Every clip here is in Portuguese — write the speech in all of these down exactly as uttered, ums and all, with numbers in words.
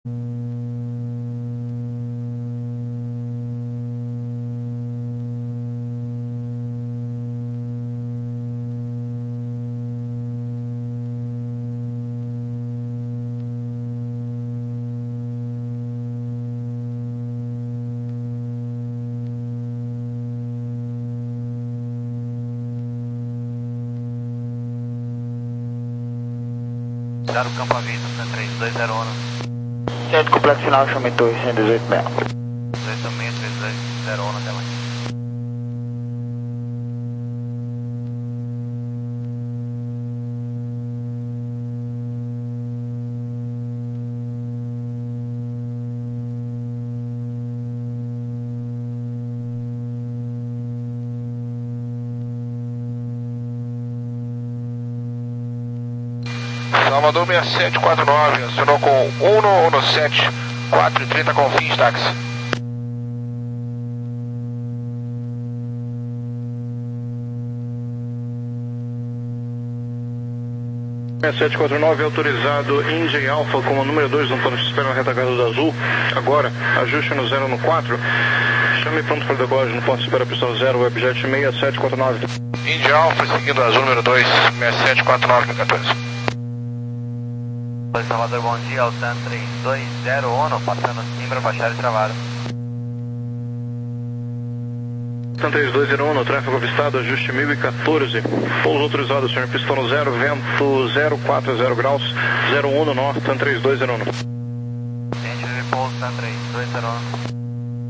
Dar o campo aviso, três dois zero um. Centro complexo final, chame torre cento e dezoito meia. dezoito meia, três dois zero um, até mais. Salvador seis sete quatro nove, acionou com um um sete, quatro e trinta com fins, táxi. seis sete quatro nove, autorizado Indy Alpha como número dois no plano de espera na retaguarda do Azul. Agora, ajuste no zero no quatro. Chame pronto para decolagem no ponto de espera pistão zero, Webjet seis sete quatro nove. Indy Alpha, seguindo Azul número dois, seis sete quatro nove, quatorze. Salvador, bom dia, Altan três dois zero um, passando Simbra, baixar e travado. Altan três dois zero um, tráfego avistado, ajuste mil e quatorze. Pouso autorizado, senhor pistão no zero, vento zero quatro zero graus, zero um no norte, Altan três dois zero um. Gente de pouso, Altan três dois zero um.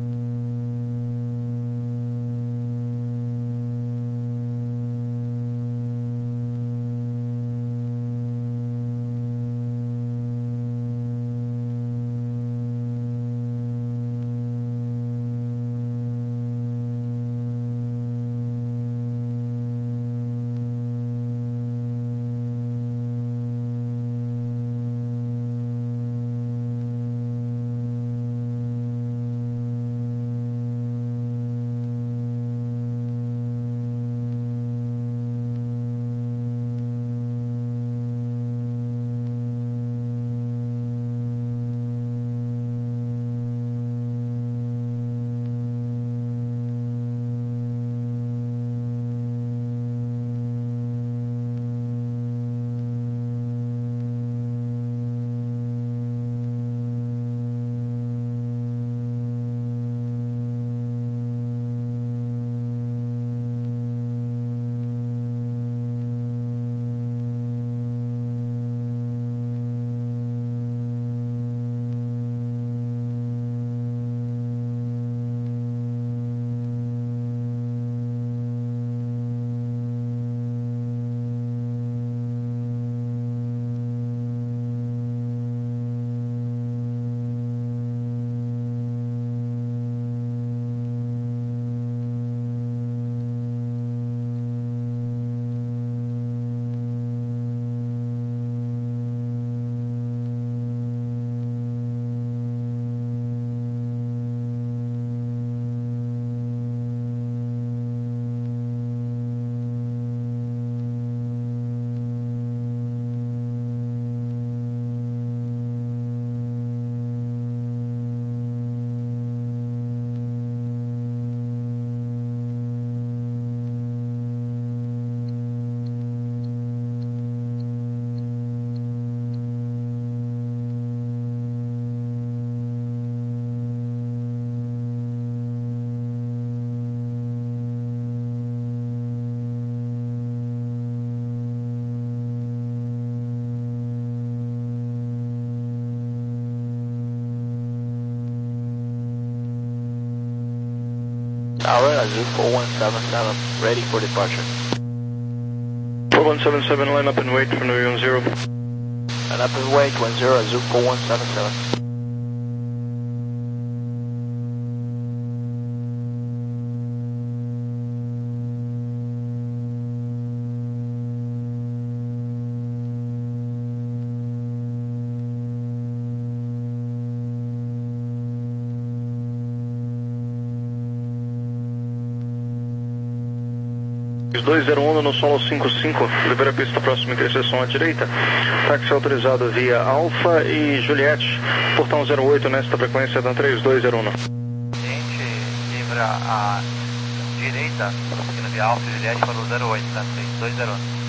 Tower, Azul four one seven seven, ready for departure. four one seven seven, line up and wait for New York zero. Line up and wait, one zero, Azul four one seven seven. dois zero um no solo cinco cinco, libera a pista próxima interseção à direita, táxi autorizado via Alfa e Juliette, portão zero oito nesta frequência da três dois zero um. Gente, livra a direita, seguindo via Alfa e Juliette para o zero oito, tá? três dois zero um.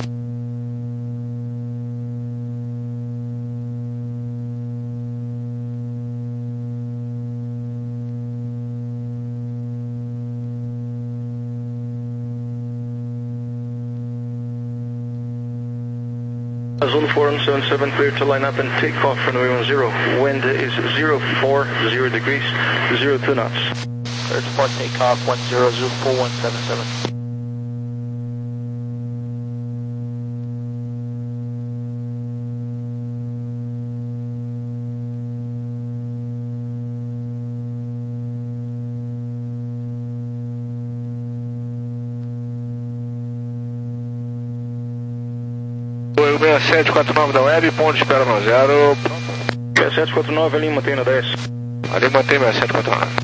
Azul four one seven seven, clear to line up and take off for runway one zero. Wind is zero four zero degrees, zero two knots. Clear to port takeoff one zero, Azul four one seven seven. seis sete quatro nove da Web, ponto de espera no zero. seis sete quatro nove, ali mantém na dez. Ali mantém seis sete quatro nove.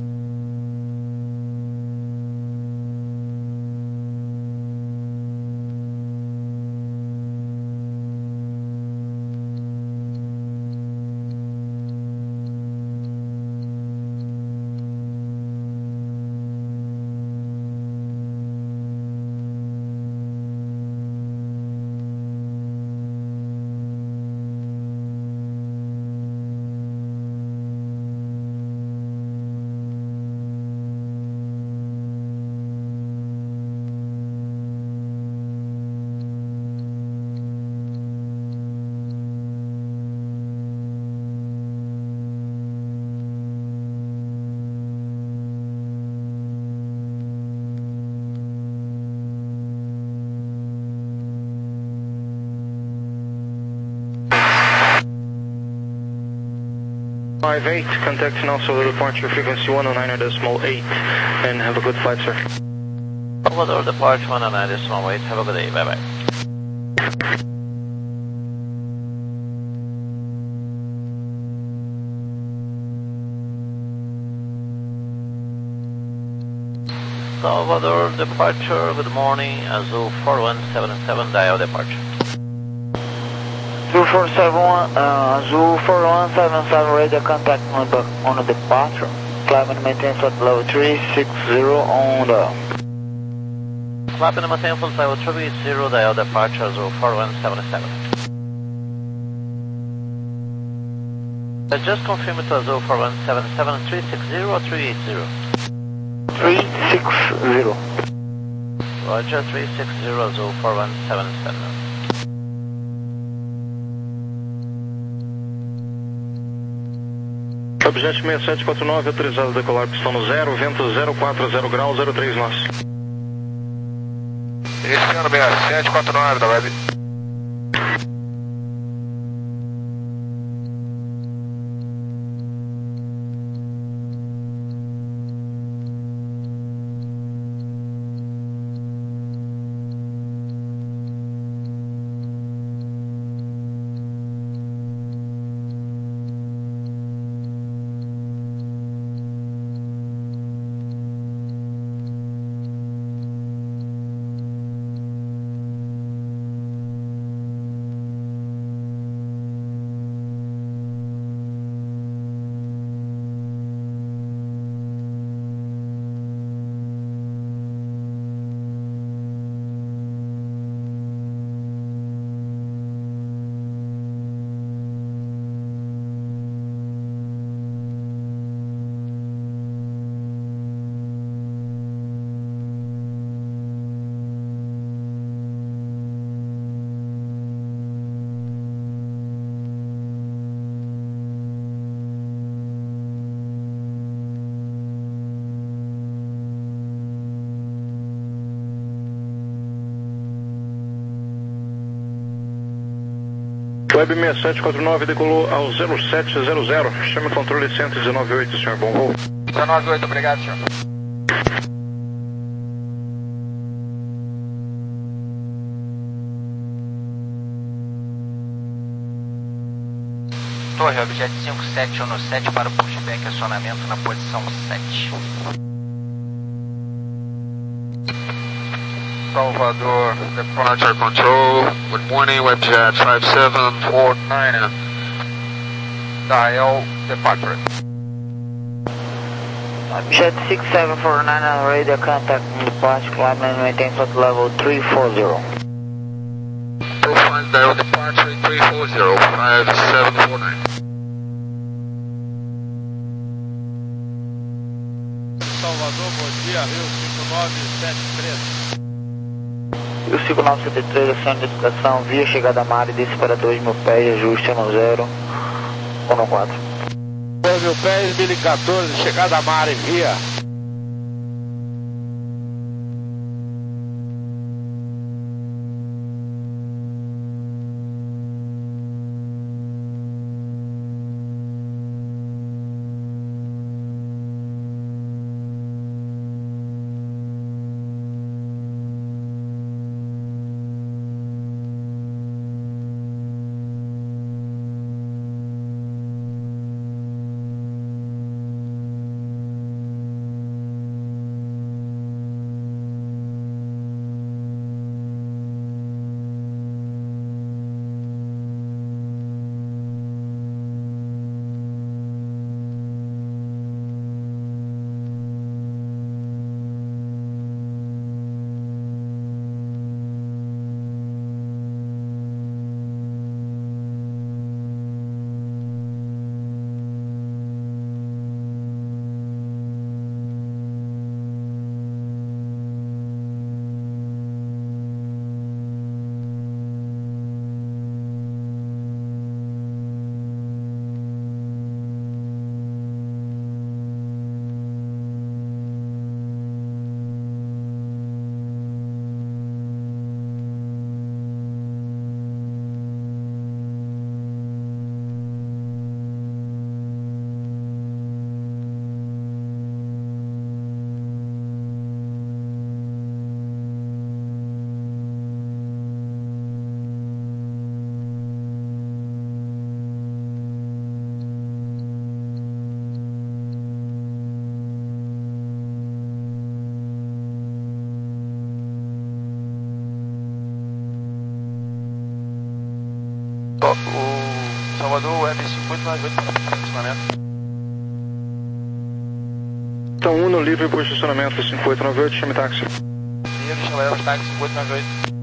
five eight, contact now solar departure frequency one oh nine decimal eight, and have a good flight, sir. Salvador departure one oh nine decimal eight, have a good day, bye bye. Salvador departure, good morning, Azul four one seven seven, dial departure. Azul four seven one, uh, Azul four one seven seven, radio contact number on the departure. Climate maintenance at level three six zero on the... Climate maintenance at level three zero, dial departure, Azul four one seven seven. I just confirm it to Azul four one seven seven, three six zero or three eight zero? three six zero. Roger, three six zero, Azul four one seven seven. Objet seis sete quatro nove, autorizado a decolar, pistão no zero, vento zero quatro zero graus, zero três nós. Iniciando seis sete quatro nove da Web. Web seis sete quatro nove decolou ao zero sete zero zero. Chame o controle cento e dezenove oito, senhor. Bom voo. dezenove oito, obrigado, senhor. Torre, objeto cinco sete um sete para o pushback, acionamento na posição sete. Salvador Departure Control. Good morning, Webjet five seven four nine. Dial Departure. Jet six seven four nine on radar contact in departure, climb and maintain flight level three four zero. Profile dial departure three four zero, five seven four nine. Salvador, bom dia, Rio cinco nove sete três. Rio cinco nove sete três, ação de educação, via chegada a mar e desce para dois mil pés, ajuste no zero um quatro. dois mil pés, mil e quatorze, chegada a mar e via. O Salvador Web cinco oito nove oito para posicionamento. Então, Uno livre posicionamento cinco oito nove oito, chame táxi. Livre, chama táxi cinco oito nove oito.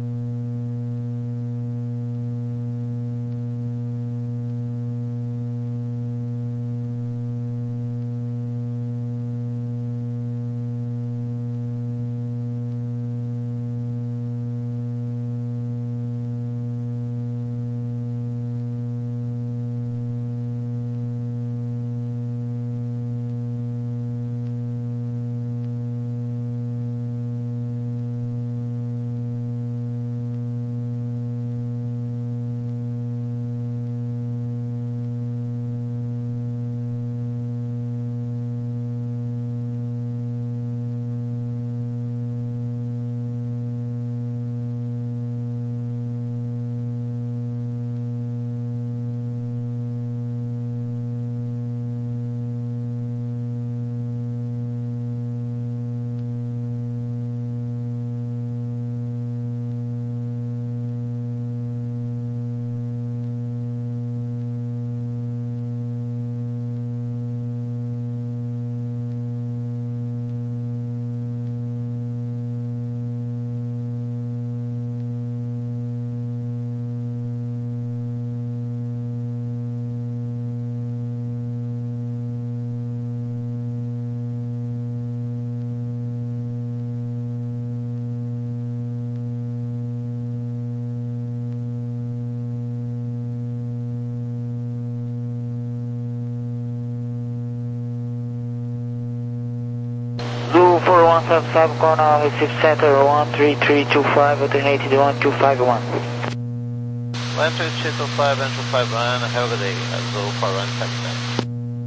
four one seven seven, corner Recife Center one three three two five, alternated one two five one. one three three two five and two five one, have a good day, Azul four one seven seven.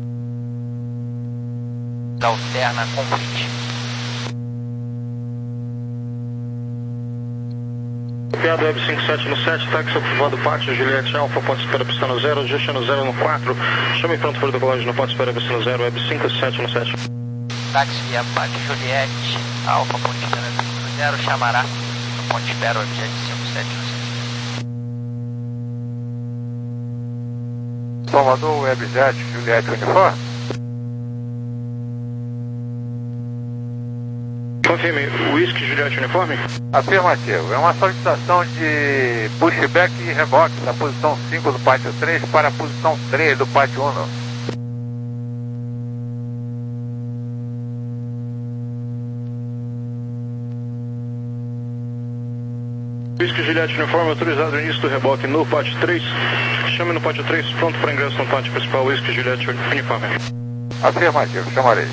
Alterna conflite. Piada Web cinco sete no sete, táxi aprovado, pátio, Juliette Alfa, ponto espera, pista no zero, ajuste no zero no quatro, chame pronto para o decolagem no ponto espera, pista no zero, Web cinco sete no sete. Táxi via Pátio Juliette, Alfa, ponto espera, pista no zero, chamará. ponte espera, objeto cinco sete um sete. Salvador, Webjet, Juliette Uniforme. Confirme, Whisky Juliette Uniforme? Afirmativo. É uma solicitação de pushback e reboque da posição cinco do pátio três para a posição três do pátio um. Whisky Juliette Uniforme, autorizado o início do reboque no pátio três. Chame no pátio três, pronto para ingresso no pátio principal, Whisky Juliette Uniforme. Afirmativo, chamarei.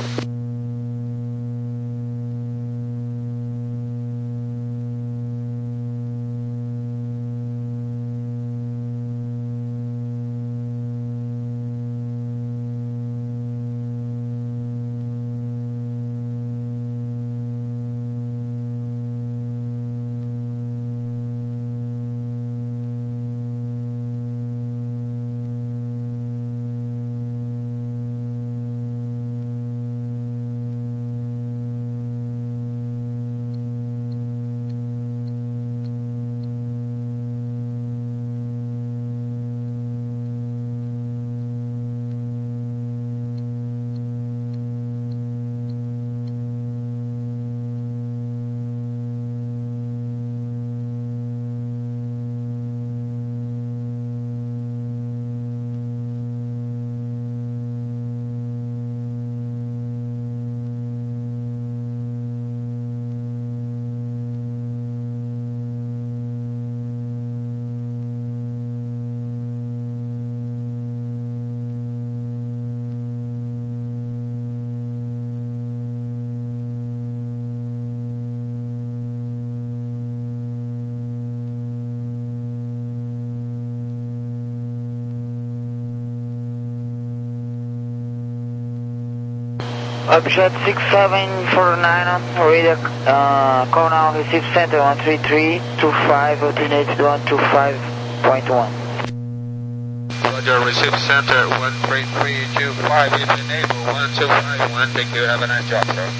Object six seven four nine on radar, uh, call now, receive center one three three two five, alternate one two five point one. Roger, receive center one three three two five, enable one two five one, thank you, have a nice job, sir.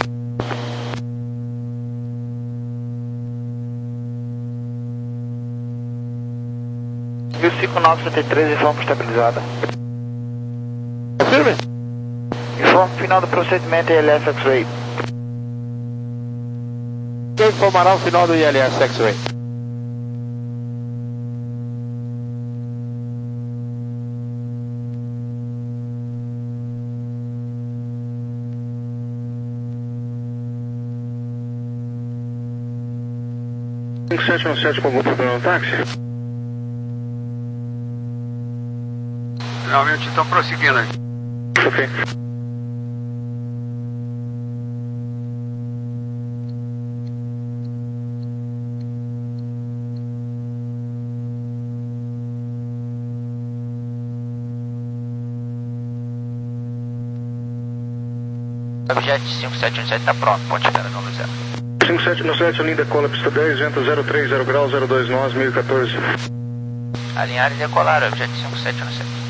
Viu cinco nove sete três, informe estabilizada. Firme? Informe final do procedimento I L S X-Ray. Quem informará o final do I L S X-Ray? cinco sete um sete com algum problema no táxi? Realmente estão prosseguindo aí. Ok. Objeto cinco sete um sete está pronto, ponte espera no zero. cinco sete um sete, linda cola, pista dez, vento zero três zero graus, zero dois nós, mil e quatorze. Alinhar e decolar, objeto cinco sete um sete.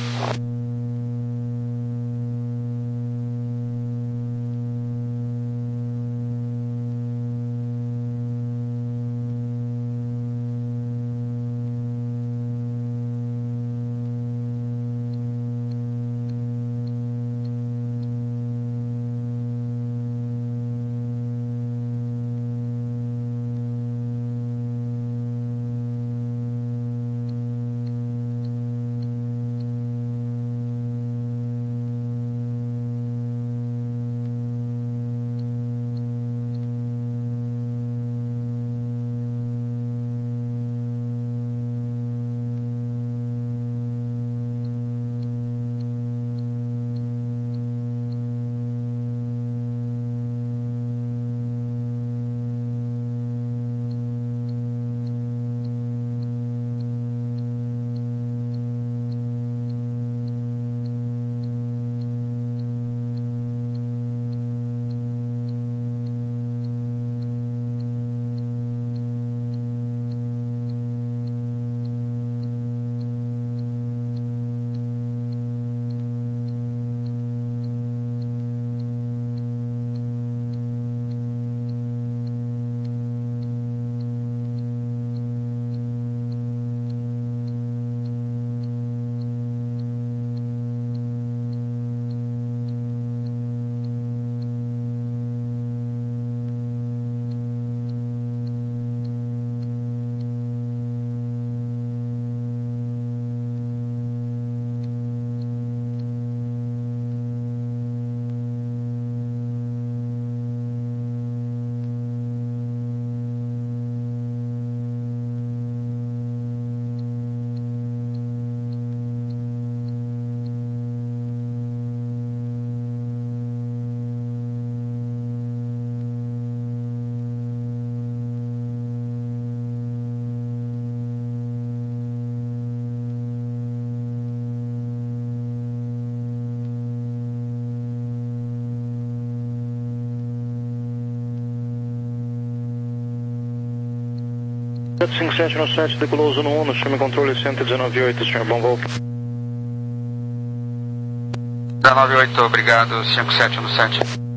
sete cinco sete no sete, decolou Zuno um, no chame controle cento e dezenove oito, senhor, bom voo. dezenove oito, obrigado, cinco sete no sete.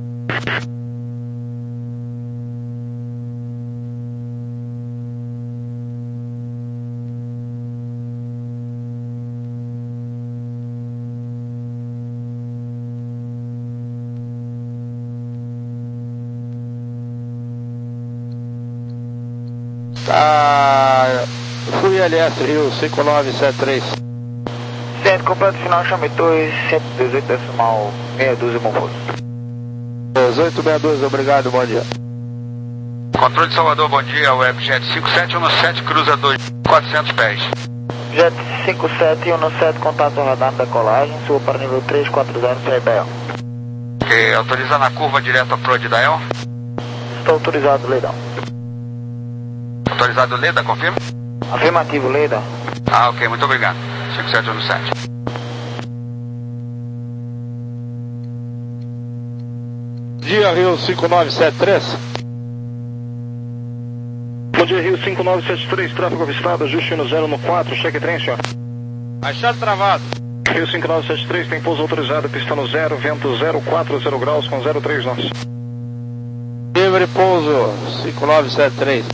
Tá, fui L S Rio cinco nove sete três. Centro completo final, chame dois, cento e dezoito decimal meia dúzia, bom voo. dezoito meia dúzia, obrigado, bom dia. Controle de Salvador, bom dia, Webjet cinco sete um sete, cruza dois mil e quatrocentos pés. Jet cinco sete um sete, contato radar na decolagem, suba para nível três quatro zero, C B L. Ok, autoriza na curva direto a Pro de Dael. Estou autorizado, Leidão. Autorizado Leda, confirma? Afirmativo, Leidão. Ah, ok, muito obrigado. cinco sete um sete. Dia Rio cinco nove sete três. Bom dia, Rio cinco nove sete três, tráfego avistado, ajuste no zero no quatro, cheque trem, senhor. Achado travado. Rio cinco nove sete três, tem pouso autorizado, pista no zero, vento zero quatro zero graus com zero três nós. Livre pouso cinco nove sete três.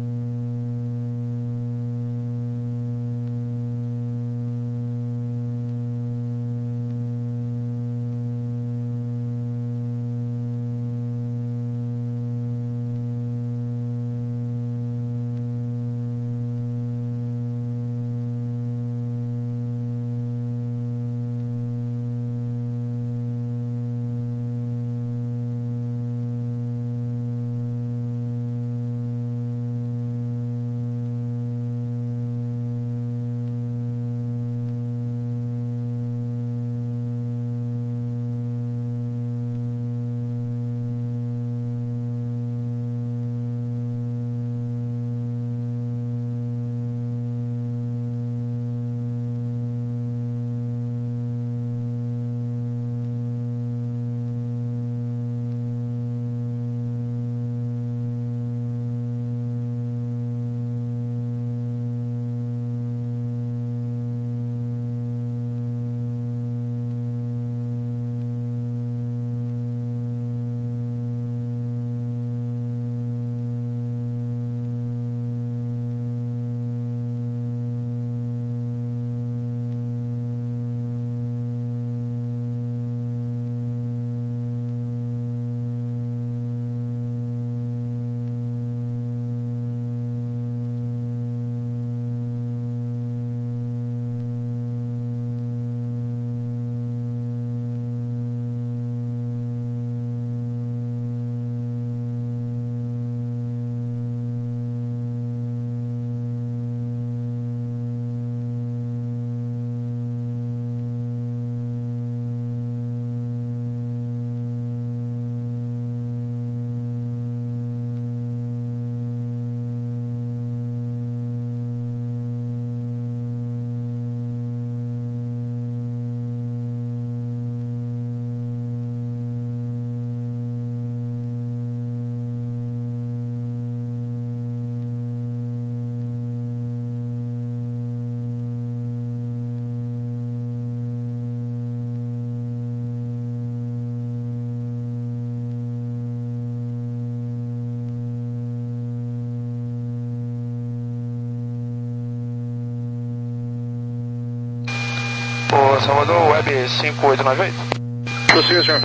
Ô, Salvador, Web cinco oito nove oito. Prossiga, senhor.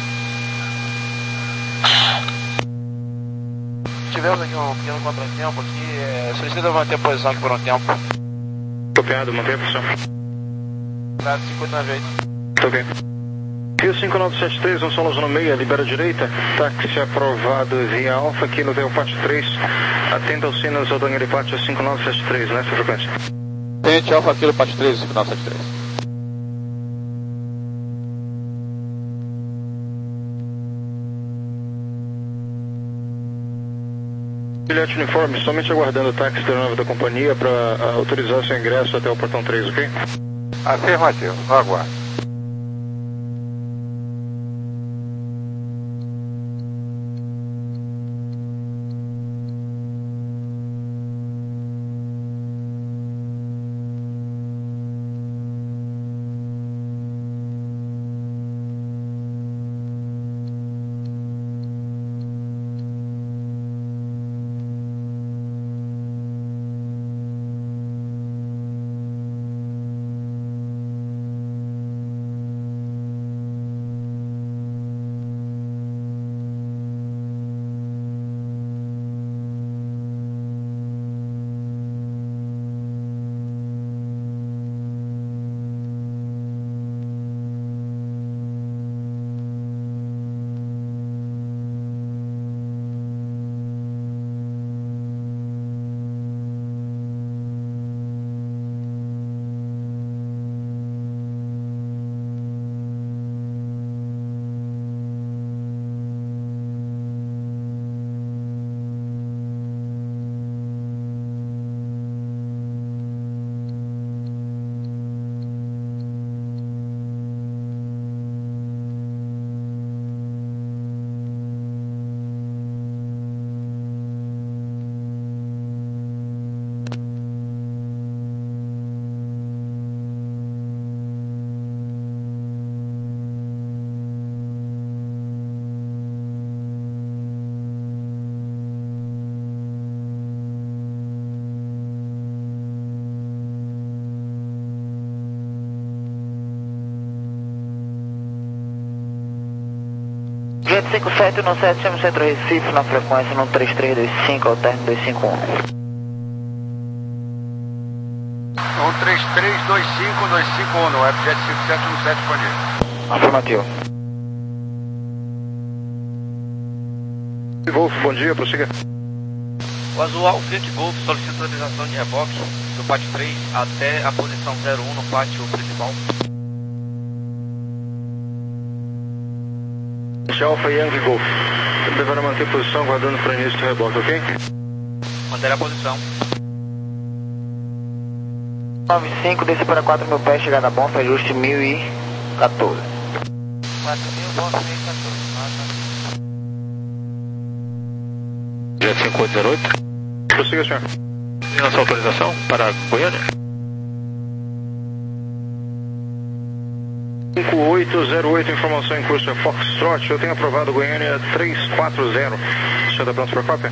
Tivemos aqui um pequeno contratempo aqui, é, solicita manter a posição aqui por um tempo. Copiado, mantém a posição. Tá, cinco oito nove oito. Tá ok. Rio cinco nove sete três, um solo zona meia, libera a direita. Táxi aprovado via Alfa, aqui no Del Pátio três. Atenta aos sinos ao Daniel Pátio cinco nove sete três, nessa frequência. Tente Alfa Kilo Pátio três, cinco nove sete três. Bilhete uniforme, somente aguardando o táxi da da companhia para autorizar seu ingresso até o portão três, ok? Afirmativo, aguardo. Jet cinco sete um sete, chama o Centro Recife na frequência no três três dois cinco, ao término dois cinco um. um três três dois cinco dois cinco um, no Webjet cinco sete um sete, bom dia. Afirmativo. Golf, bom dia, prossiga. O Azul Alfa Yankee Golf solicita autorização de reboque do pátio três até a posição zero um no pátio principal. Alfa Yankee Golf. Deverá manter posição aguardando para início do reboque, ok? Manter a posição. nove cinco, desce para quatro mil pés, chegada a Bonfa, ajuste mil e quatorze. quatro mil, Bonfa, mil e quatorze. Jet cinco oito zero oito. Prossiga, senhor. Tem nossa autorização para Goiânia? cinco oito zero oito, informação em curso é Foxtrot. Eu tenho aprovado Goiânia três quatro zero. Você está pronto para cópia?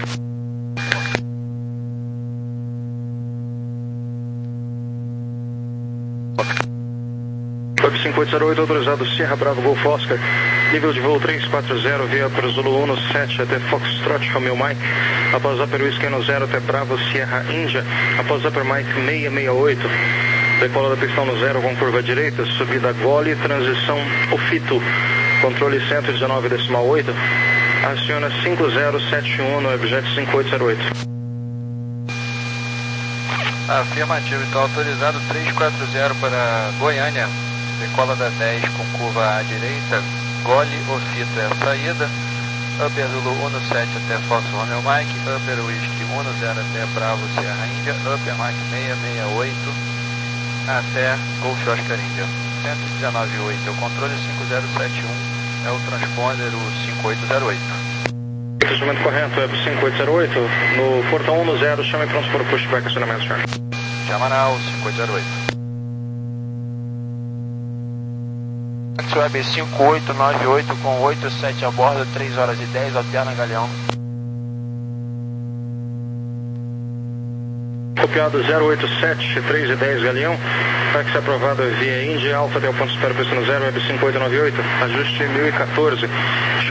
Web cinco oito zero oito, autorizado Sierra Bravo Golf Oscar. Nível de voo três quatro zero, via para Zulu um sete até Foxtrot Romeo Mike. Após Upper Whiskey no zero até Bravo Sierra Índia. Após Upper Mike seiscentos e sessenta e oito. Decola da pistão no zero com curva direita, subida gole, transição Ofito. Controle cento e dezenove decimal oito. Aciona cinco zero sete um no Webjet cinco oito zero oito. Afirmativo, então autorizado três quatro zero para Goiânia. Decola da dez com curva à direita, gole Ofito é a saída. Upper Zulu um sete até Fox Romeo Mike, Upper Whiskey um zero até Bravo Sierra Índia, Upper Mike seiscentos e sessenta e oito até Golf Oscar Índia. cento e dezenove oito é o controle, cinco zero sete um é o transponder, o cinco oito zero oito. Instrumento correto, Web cinco oito zero oito. No portão um no zero, chame pronto para o pushback acionamento, senhor. Chamanal cinco oito zero oito. Web cinco oito nove oito com oito sete a bordo, três horas e dez, alterna Galeão. Copiado zero oito sete, três e dez Galeão. Táxi aprovado via Indy Alfa até o ponto de espera, pressão zero, Web cinco oito nove oito. Ajuste mil e quatorze.